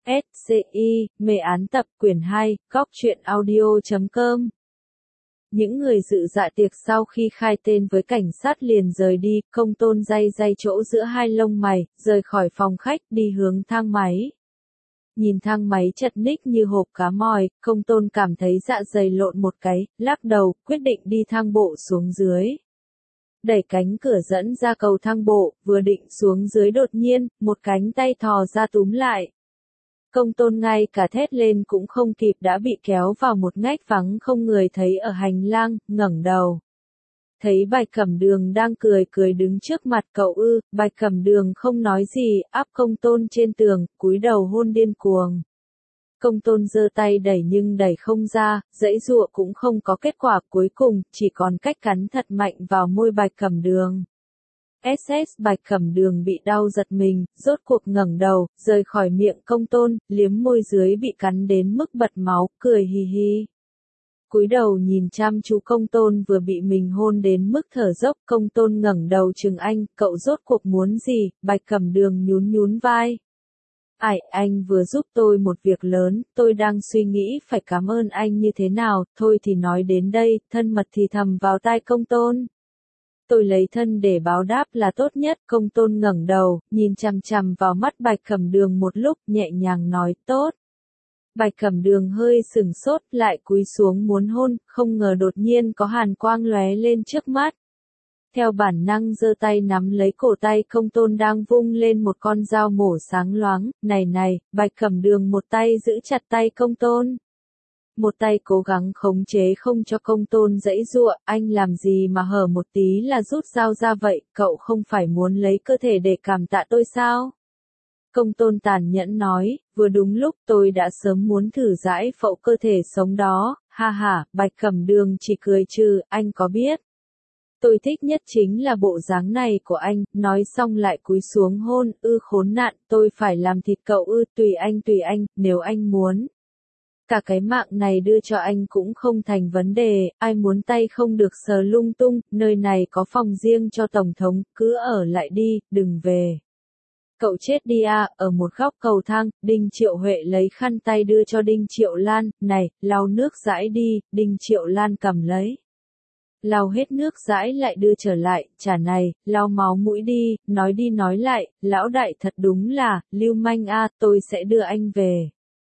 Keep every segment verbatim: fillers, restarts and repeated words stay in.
ét xê i, mê án tập quyển hai, góc truyện audio chấm com. Những người dự dạ tiệc sau khi khai tên với cảnh sát liền rời đi, Công Tôn day day chỗ giữa hai lông mày, rời khỏi phòng khách đi hướng thang máy. Nhìn thang máy chật ních như hộp cá mòi, Công Tôn cảm thấy dạ dày lộn một cái, lắc đầu, quyết định đi thang bộ xuống dưới. Đẩy cánh cửa dẫn ra cầu thang bộ, vừa định xuống dưới đột nhiên, một cánh tay thò ra túm lại. Công Tôn ngay cả thét lên cũng không kịp đã bị kéo vào một ngách vắng không người thấy ở hành lang, ngẩng đầu. Thấy Bạch Cẩm Đường đang cười cười đứng trước mặt cậu ư, Bạch Cẩm Đường không nói gì, áp Công Tôn trên tường, cúi đầu hôn điên cuồng. Công Tôn giơ tay đẩy nhưng đẩy không ra, giãy giụa cũng không có kết quả, cuối cùng chỉ còn cách cắn thật mạnh vào môi Bạch Cẩm Đường. ét ét Bạch Cẩm Đường bị đau giật mình, rốt cuộc ngẩng đầu, rời khỏi miệng Công Tôn, liếm môi dưới bị cắn đến mức bật máu, cười hì hì. Cúi đầu nhìn chăm chú Công Tôn vừa bị mình hôn đến mức thở dốc, Công Tôn ngẩng đầu chừng anh, cậu rốt cuộc muốn gì? Bạch Cẩm Đường nhún nhún vai. Ai, anh vừa giúp tôi một việc lớn, tôi đang suy nghĩ phải cảm ơn anh như thế nào, thôi thì nói đến đây, thân mật thì thầm vào tai Công Tôn. Tôi lấy thân để báo đáp là tốt nhất, Công Tôn ngẩng đầu, nhìn chằm chằm vào mắt Bạch Cẩm Đường một lúc, nhẹ nhàng nói, tốt. Bạch Cẩm Đường hơi sừng sốt, lại cúi xuống muốn hôn, không ngờ đột nhiên có hàn quang lóe lên trước mắt. Theo bản năng giơ tay nắm lấy cổ tay Công Tôn đang vung lên một con dao mổ sáng loáng, này này, Bạch Cẩm Đường một tay giữ chặt tay Công Tôn. Một tay cố gắng khống chế không cho Công Tôn giãy giụa, anh làm gì mà hở một tí là rút dao ra vậy, cậu không phải muốn lấy cơ thể để cảm tạ tôi sao? Công Tôn tàn nhẫn nói, vừa đúng lúc tôi đã sớm muốn thử giải phẫu cơ thể sống đó, ha ha, Bạch Cẩm Đường chỉ cười trừ, anh có biết. Tôi thích nhất chính là bộ dáng này của anh, nói xong lại cúi xuống hôn, ư khốn nạn, tôi phải làm thịt cậu ư, tùy anh tùy anh, nếu anh muốn. Cả cái mạng này đưa cho anh cũng không thành vấn đề, ai muốn tay không được sờ lung tung, nơi này có phòng riêng cho Tổng thống, cứ ở lại đi, đừng về. Cậu chết đi à, ở một góc cầu thang, Đinh Triệu Huệ lấy khăn tay đưa cho Đinh Triệu Lan, này, lau nước dãi đi, Đinh Triệu Lan cầm lấy. Lau hết nước dãi lại đưa trở lại, chả này, lau máu mũi đi, nói đi nói lại, lão đại thật đúng là, lưu manh a, tôi sẽ đưa anh về.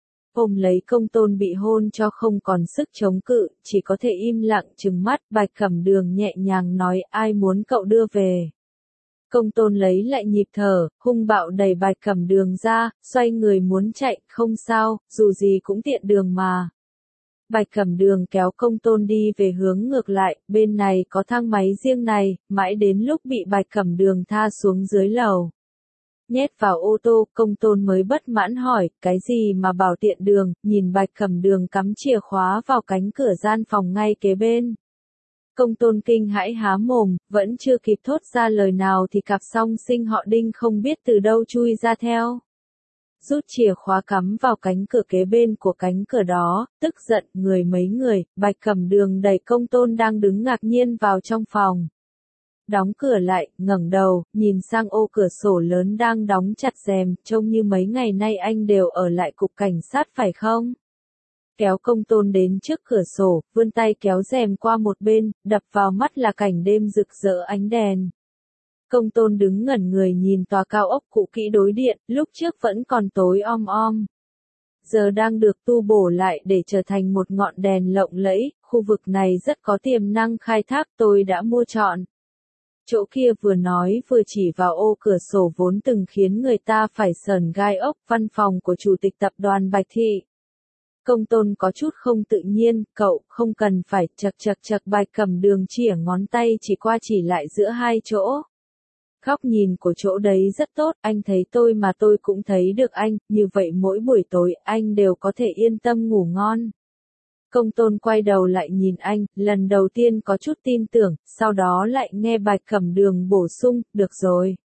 Ôm lấy Công Tôn bị hôn cho không còn sức chống cự, chỉ có thể im lặng trừng mắt, Bạch Cẩm Đường nhẹ nhàng nói, ai muốn cậu đưa về. Công Tôn lấy lại nhịp thở, hung bạo đẩy Bạch Cẩm Đường ra, xoay người muốn chạy, không sao, dù gì cũng tiện đường mà. Bạch Cẩm Đường kéo Công Tôn đi về hướng ngược lại, bên này có thang máy riêng này, mãi đến lúc bị Bạch Cẩm Đường tha xuống dưới lầu. Nhét vào ô tô, Công Tôn mới bất mãn hỏi, cái gì mà bảo tiện đường, nhìn Bạch Cẩm Đường cắm chìa khóa vào cánh cửa gian phòng ngay kế bên. Công Tôn kinh hãi há mồm, vẫn chưa kịp thốt ra lời nào thì cặp song sinh họ Đinh không biết từ đâu chui ra theo. Rút chìa khóa cắm vào cánh cửa kế bên của cánh cửa đó, tức giận, người mấy người, Bạch Cẩm Đường đẩy Công Tôn đang đứng ngạc nhiên vào trong phòng. Đóng cửa lại, ngẩng đầu, nhìn sang ô cửa sổ lớn đang đóng chặt rèm, trông như mấy ngày nay anh đều ở lại cục cảnh sát phải không? Kéo Công Tôn đến trước cửa sổ, vươn tay kéo rèm qua một bên, đập vào mắt là cảnh đêm rực rỡ ánh đèn. Công Tôn đứng ngẩn người nhìn tòa cao ốc cũ kỹ đối điện, lúc trước vẫn còn tối om om. Giờ đang được tu bổ lại để trở thành một ngọn đèn lộng lẫy, khu vực này rất có tiềm năng khai thác, tôi đã mua trọn. Chỗ kia vừa nói vừa chỉ vào ô cửa sổ vốn từng khiến người ta phải sởn gai ốc, văn phòng của Chủ tịch Tập đoàn Bạch Thị. Công Tôn có chút không tự nhiên, cậu không cần phải, chật chật chật Bạch Cẩm Đường chìa ngón tay chỉ qua chỉ lại giữa hai chỗ. Góc nhìn của chỗ đấy rất tốt, anh thấy tôi mà tôi cũng thấy được anh, như vậy mỗi buổi tối anh đều có thể yên tâm ngủ ngon. Công Tôn quay đầu lại nhìn anh, lần đầu tiên có chút tin tưởng, sau đó lại nghe Bạch Cẩm Đường bổ sung, được rồi.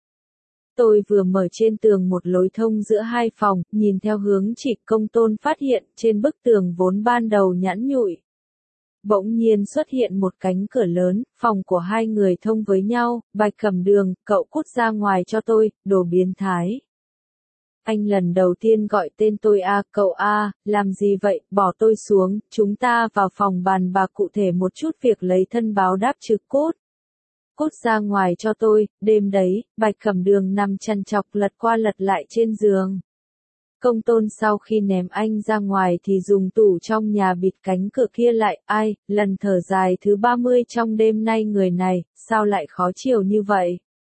Tôi vừa mở trên tường một lối thông giữa hai phòng, nhìn theo hướng chỉ, Công Tôn phát hiện, trên bức tường vốn ban đầu nhẵn nhụi. Bỗng nhiên xuất hiện một cánh cửa lớn, phòng của hai người thông với nhau, Bạch Cẩm Đường, cậu cút ra ngoài cho tôi, đồ biến thái. Anh lần đầu tiên gọi tên tôi a, cậu a, làm gì vậy, bỏ tôi xuống, chúng ta vào phòng bàn bạc cụ thể một chút việc lấy thân báo đáp chứ cốt. Cút ra ngoài cho tôi, đêm đấy, Bạch Cẩm Đường nằm chằn chọc lật qua lật lại trên giường. Công Tôn sau khi ném anh ra ngoài thì dùng tủ trong nhà bịt cánh cửa kia lại, ai, lần thở dài thứ ba mươi trong đêm nay người này, sao lại khó chịu như vậy?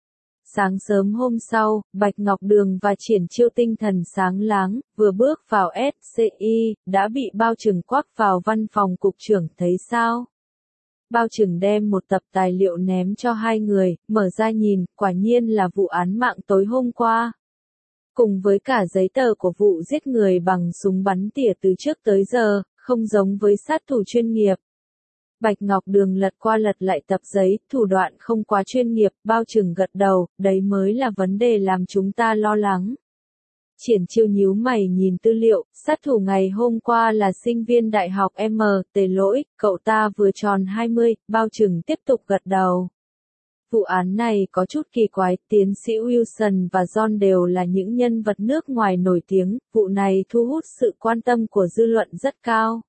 Sáng sớm hôm sau, Bạch Ngọc Đường và Triển Chiêu tinh thần sáng láng, vừa bước vào ét xê i, đã bị Bao Trừng quắc vào văn phòng cục trưởng thấy sao? Bao Trừng đem một tập tài liệu ném cho hai người, mở ra nhìn, quả nhiên là vụ án mạng tối hôm qua. Cùng với cả giấy tờ của vụ giết người bằng súng bắn tỉa từ trước tới giờ, không giống với sát thủ chuyên nghiệp. Bạch Ngọc Đường lật qua lật lại tập giấy, thủ đoạn không quá chuyên nghiệp, Bao Trừng gật đầu, đấy mới là vấn đề làm chúng ta lo lắng. Triển Chiêu nhíu mày nhìn tư liệu, sát thủ ngày hôm qua là sinh viên đại học M, Tề Lỗi, cậu ta vừa tròn hai mươi, Bao Trừng tiếp tục gật đầu. Vụ án này có chút kỳ quái, tiến sĩ Wilson và John đều là những nhân vật nước ngoài nổi tiếng, vụ này thu hút sự quan tâm của dư luận rất cao.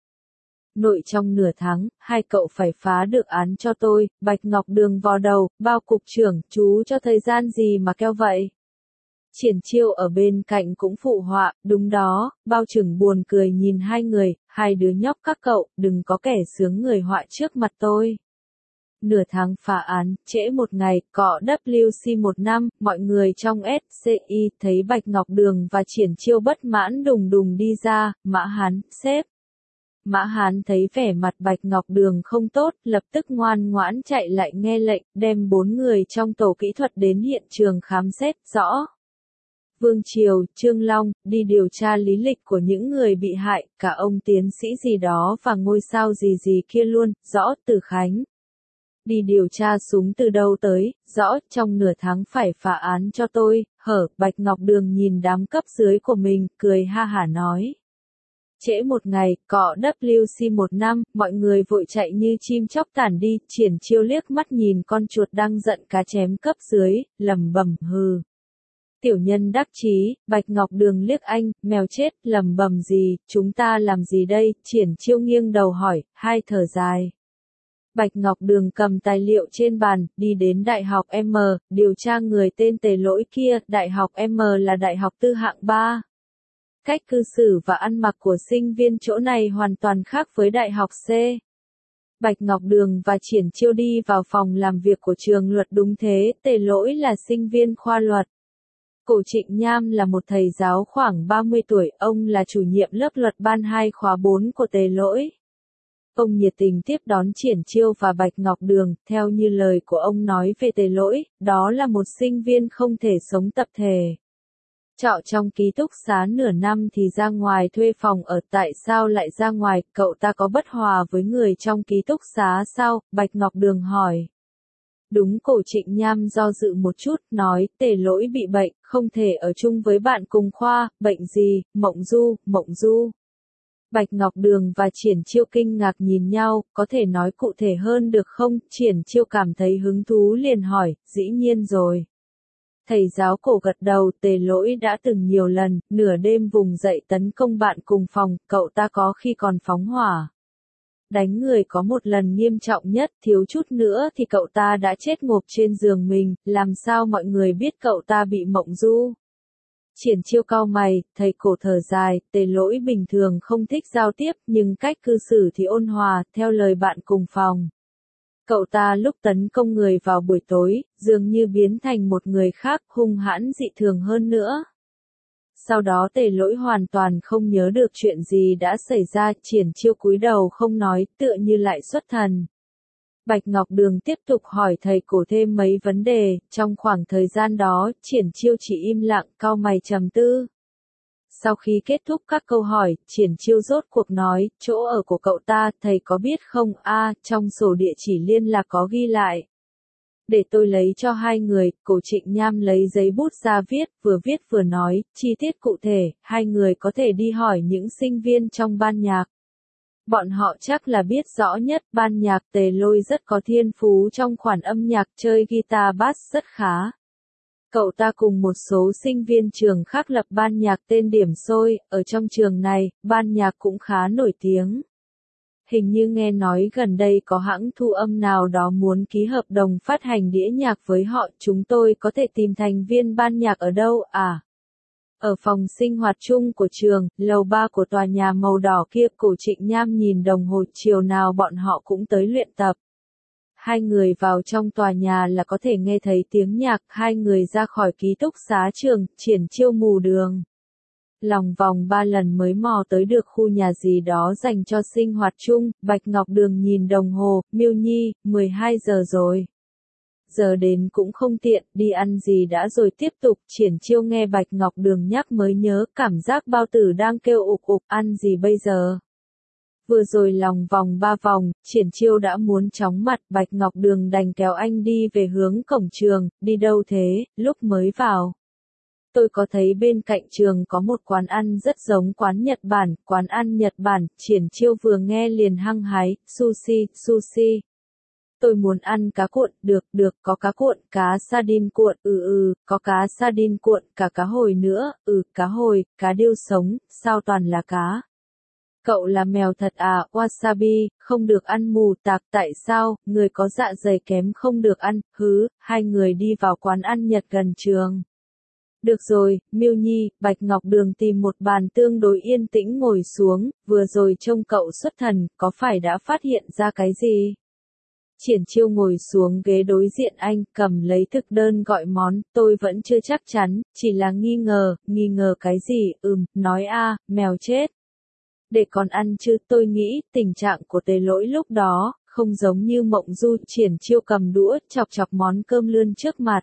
Nội trong nửa tháng, hai cậu phải phá được án cho tôi, Bạch Ngọc Đường vò đầu, Bao cục trưởng, chú cho thời gian gì mà keo vậy? Triển Chiêu ở bên cạnh cũng phụ họa, đúng đó, Bao Trừng buồn cười nhìn hai người, hai đứa nhóc các cậu, đừng có kẻ sướng người họa trước mặt tôi. Nửa tháng phá án, trễ một ngày, cọ W C một năm, mọi người trong ét xê i thấy Bạch Ngọc Đường và Triển Chiêu bất mãn đùng đùng đi ra, Mã Hán, sếp. Mã Hán thấy vẻ mặt Bạch Ngọc Đường không tốt, lập tức ngoan ngoãn chạy lại nghe lệnh, đem bốn người trong tổ kỹ thuật đến hiện trường khám xét, rõ. Vương Triều, Trương Long, đi điều tra lý lịch của những người bị hại, cả ông tiến sĩ gì đó và ngôi sao gì gì kia luôn, rõ. Từ Khánh. Đi điều tra súng từ đâu tới, rõ, trong nửa tháng phải phá án cho tôi, hở, Bạch Ngọc Đường nhìn đám cấp dưới của mình, cười ha hả nói. Trễ một ngày, cọ W C một năm, mọi người vội chạy như chim chóc tản đi, Triển Chiêu liếc mắt nhìn con chuột đang giận cá chém cấp dưới, lầm bầm hừ. Tiểu nhân đắc chí, Bạch Ngọc Đường liếc anh, mèo chết, lầm bầm gì, chúng ta làm gì đây, Triển Chiêu nghiêng đầu hỏi, hai thở dài. Bạch Ngọc Đường cầm tài liệu trên bàn, đi đến Đại học M, điều tra người tên Tề Lỗi kia, Đại học M là đại học tư hạng ba. Cách cư xử và ăn mặc của sinh viên chỗ này hoàn toàn khác với Đại học C. Bạch Ngọc Đường và Triển Chiêu đi vào phòng làm việc của trường luật đúng thế, Tề Lỗi là sinh viên khoa luật. Cổ Trịnh Nham là một thầy giáo khoảng ba mươi tuổi, ông là chủ nhiệm lớp luật ban hai khóa bốn của Tề Lỗi. Ông nhiệt tình tiếp đón Triển Chiêu và Bạch Ngọc Đường, theo như lời của ông nói về Tề Lỗi, đó là một sinh viên không thể sống tập thể. Trọ trong ký túc xá nửa năm thì ra ngoài thuê phòng ở, tại sao lại ra ngoài, cậu ta có bất hòa với người trong ký túc xá sao, Bạch Ngọc Đường hỏi. Đúng, Cổ Trịnh Nham do dự một chút, nói, Tề Lỗi bị bệnh, không thể ở chung với bạn cùng khoa, bệnh gì, mộng du, mộng du. Bạch Ngọc Đường và Triển Chiêu kinh ngạc nhìn nhau, có thể nói cụ thể hơn được không, Triển Chiêu cảm thấy hứng thú liền hỏi, dĩ nhiên rồi. Thầy giáo Cổ gật đầu, Tề Lỗi đã từng nhiều lần, nửa đêm vùng dậy tấn công bạn cùng phòng, cậu ta có khi còn phóng hỏa. Đánh người có một lần nghiêm trọng nhất, thiếu chút nữa thì cậu ta đã chết ngộp trên giường mình, làm sao mọi người biết cậu ta bị mộng du. Triển Chiêu cau mày, thầy Cổ thở dài, Tề Lỗi bình thường không thích giao tiếp, nhưng cách cư xử thì ôn hòa, theo lời bạn cùng phòng. Cậu ta lúc tấn công người vào buổi tối, dường như biến thành một người khác, hung hãn dị thường hơn nữa. Sau đó Tề Lỗi hoàn toàn không nhớ được chuyện gì đã xảy ra, Triển Chiêu cúi đầu không nói, tựa như lại xuất thần. Bạch Ngọc Đường tiếp tục hỏi thầy Cổ thêm mấy vấn đề, trong khoảng thời gian đó, Triển Chiêu chỉ im lặng, cau mày trầm tư. Sau khi kết thúc các câu hỏi, Triển Chiêu rốt cuộc nói, chỗ ở của cậu ta, thầy có biết không, a, trong sổ địa chỉ liên lạc có ghi lại. Để tôi lấy cho hai người, Cổ Trịnh Nham lấy giấy bút ra viết, vừa viết vừa nói, chi tiết cụ thể, hai người có thể đi hỏi những sinh viên trong ban nhạc. Bọn họ chắc là biết rõ nhất, ban nhạc Tề Lôi rất có thiên phú trong khoản âm nhạc, chơi guitar bass rất khá. Cậu ta cùng một số sinh viên trường khác lập ban nhạc tên Điểm Xôi, ở trong trường này, ban nhạc cũng khá nổi tiếng. Hình như nghe nói gần đây có hãng thu âm nào đó muốn ký hợp đồng phát hành đĩa nhạc với họ, chúng tôi có thể tìm thành viên ban nhạc ở đâu à? Ở phòng sinh hoạt chung của trường, lầu ba của tòa nhà màu đỏ kia, Cổ Trịnh Nham nhìn đồng hồ, chiều nào bọn họ cũng tới luyện tập. Hai người vào trong tòa nhà là có thể nghe thấy tiếng nhạc, hai người ra khỏi ký túc xá trường, Triển Chiêu mù đường. Lòng vòng ba lần mới mò tới được khu nhà gì đó dành cho sinh hoạt chung, Bạch Ngọc Đường nhìn đồng hồ, Miêu Nhi, mười hai giờ rồi. Giờ đến cũng không tiện, đi ăn gì đã rồi tiếp tục. Triển Chiêu nghe Bạch Ngọc Đường nhắc mới nhớ, cảm giác bao tử đang kêu ục ục, ăn gì bây giờ? Vừa rồi lòng vòng ba vòng, Triển Chiêu đã muốn chóng mặt, Bạch Ngọc Đường đành kéo anh đi về hướng cổng trường. Đi đâu thế? Lúc mới vào, tôi có thấy bên cạnh trường có một quán ăn rất giống quán Nhật Bản, quán ăn Nhật Bản. Triển Chiêu vừa nghe liền hăng hái, sushi, sushi. Tôi muốn ăn cá cuộn, được, được, có cá cuộn, cá sardine cuộn, ừ ừ, có cá sardine cuộn, cả cá hồi nữa, ừ, cá hồi, cá điêu sống, sao toàn là cá? Cậu là mèo thật à? Wasabi, không được ăn mù tạc, tại sao? Người có dạ dày kém không được ăn, hứ. Hai người đi vào quán ăn Nhật gần trường. Được rồi, Miêu Nhi, Bạch Ngọc Đường tìm một bàn tương đối yên tĩnh ngồi xuống, vừa rồi trông cậu xuất thần, có phải đã phát hiện ra cái gì? Triển Chiêu ngồi xuống ghế đối diện anh, cầm lấy thực đơn gọi món, tôi vẫn chưa chắc chắn, chỉ là nghi ngờ, nghi ngờ cái gì, ừm, nói a, mèo chết. Để còn ăn chứ, tôi nghĩ, tình trạng của Tề Lỗi lúc đó, không giống như Mộng Du. Triển Chiêu cầm đũa, chọc chọc món cơm lươn trước mặt.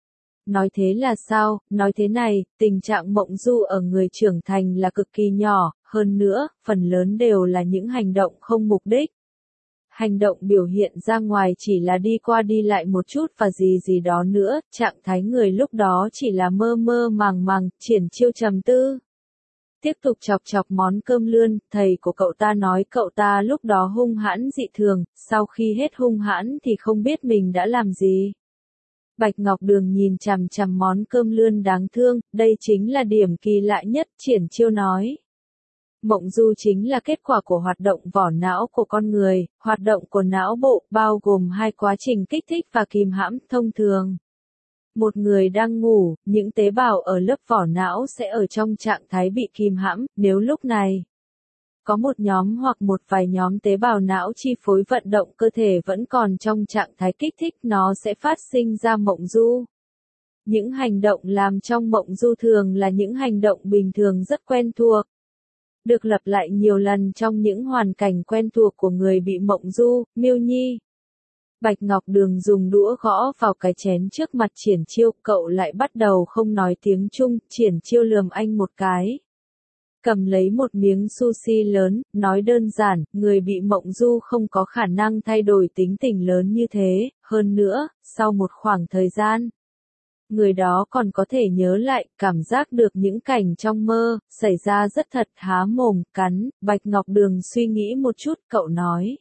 Nói thế là sao? Nói thế này, tình trạng Mộng Du ở người trưởng thành là cực kỳ nhỏ, hơn nữa, phần lớn đều là những hành động không mục đích. Hành động biểu hiện ra ngoài chỉ là đi qua đi lại một chút và gì gì đó nữa, trạng thái người lúc đó chỉ là mơ mơ màng màng. Triển Chiêu trầm tư. Tiếp tục chọc chọc món cơm lươn, thầy của cậu ta nói cậu ta lúc đó hung hãn dị thường, sau khi hết hung hãn thì không biết mình đã làm gì. Bạch Ngọc Đường nhìn chằm chằm món cơm lươn đáng thương, đây chính là điểm kỳ lạ nhất, Triển Chiêu nói. Mộng du chính là kết quả của hoạt động vỏ não của con người, hoạt động của não bộ, bao gồm hai quá trình kích thích và kìm hãm. Thông thường, một người đang ngủ, những tế bào ở lớp vỏ não sẽ ở trong trạng thái bị kìm hãm, nếu lúc này có một nhóm hoặc một vài nhóm tế bào não chi phối vận động cơ thể vẫn còn trong trạng thái kích thích, nó sẽ phát sinh ra mộng du. Những hành động làm trong mộng du thường là những hành động bình thường rất quen thuộc, được lặp lại nhiều lần trong những hoàn cảnh quen thuộc của người bị mộng du. Miêu Nhi. Bạch Ngọc Đường dùng đũa gõ vào cái chén trước mặt Triển Chiêu, cậu lại bắt đầu không nói tiếng Trung. Triển Chiêu lườm anh một cái, cầm lấy một miếng sushi lớn, nói đơn giản, người bị mộng du không có khả năng thay đổi tính tình lớn như thế, hơn nữa, sau một khoảng thời gian, người đó còn có thể nhớ lại, cảm giác được những cảnh trong mơ, xảy ra rất thật. Há mồm, cắn. Bạch Ngọc Đường suy nghĩ một chút, cậu nói.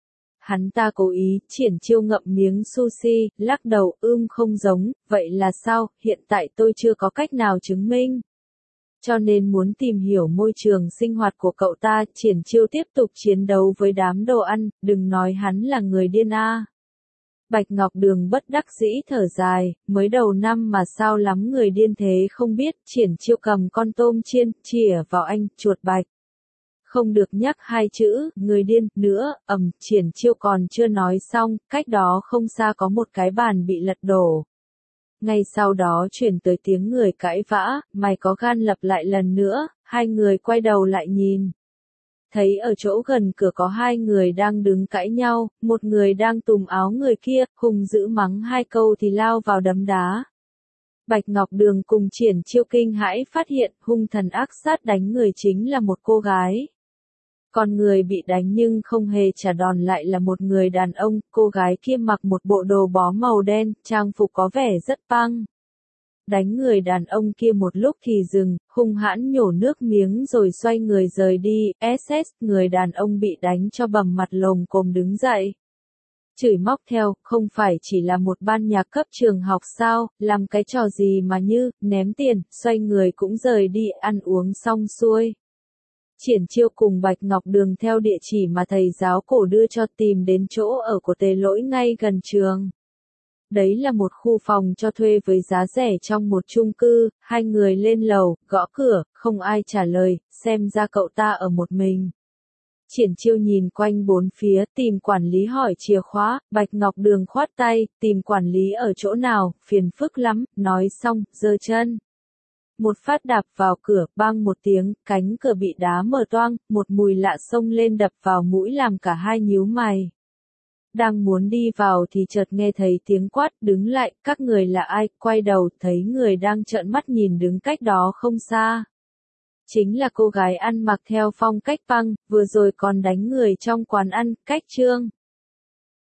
Hắn ta cố ý. Triển Chiêu ngậm miếng sushi, lắc đầu, ưm không giống, vậy là sao? Hiện tại tôi chưa có cách nào chứng minh. Cho nên muốn tìm hiểu môi trường sinh hoạt của cậu ta. Triển Chiêu tiếp tục chiến đấu với đám đồ ăn, đừng nói hắn là người điên a. Bạch Ngọc Đường bất đắc dĩ thở dài, mới đầu năm mà sao lắm người điên thế không biết. Triển Chiêu cầm con tôm chiên, chìa vào anh, chuột bạch. Không được nhắc hai chữ, người điên, nữa, ầm, Triển Chiêu còn chưa nói xong, cách đó không xa có một cái bàn bị lật đổ. Ngay sau đó chuyển tới tiếng người cãi vã, mày có gan lặp lại lần nữa, hai người quay đầu lại nhìn. Thấy ở chỗ gần cửa có hai người đang đứng cãi nhau, một người đang túm áo người kia, hung dữ mắng hai câu thì lao vào đấm đá. Bạch Ngọc Đường cùng Triển Chiêu kinh hãi phát hiện, hung thần ác sát đánh người chính là một cô gái. Còn người bị đánh nhưng không hề trả đòn lại là một người đàn ông, cô gái kia mặc một bộ đồ bó màu đen, trang phục có vẻ rất băng. Đánh người đàn ông kia một lúc thì dừng, hung hãn nhổ nước miếng rồi xoay người rời đi. ét ét, người đàn ông bị đánh cho bầm mặt lồm cồm đứng dậy. Chửi móc theo, không phải chỉ là một ban nhạc cấp trường học sao, làm cái trò gì mà như, ném tiền, xoay người cũng rời đi, ăn uống xong xuôi. Triển Chiêu cùng Bạch Ngọc Đường theo địa chỉ mà thầy giáo cổ đưa cho tìm đến chỗ ở của Tề Lỗi ngay gần trường. Đấy là một khu phòng cho thuê với giá rẻ trong một chung cư, hai người lên lầu, gõ cửa, không ai trả lời, xem ra cậu ta ở một mình. Triển Chiêu nhìn quanh bốn phía, tìm quản lý hỏi chìa khóa, Bạch Ngọc Đường khoát tay, tìm quản lý ở chỗ nào, phiền phức lắm, nói xong, giơ chân. Một phát đạp vào cửa, bang một tiếng, cánh cửa bị đá mở toang, một mùi lạ xông lên đập vào mũi làm cả hai nhíu mày. Đang muốn đi vào thì chợt nghe thấy tiếng quát, đứng lại, các người là ai, quay đầu, thấy người đang trợn mắt nhìn đứng cách đó không xa. Chính là cô gái ăn mặc theo phong cách punk, vừa rồi còn đánh người trong quán ăn, cách Trương.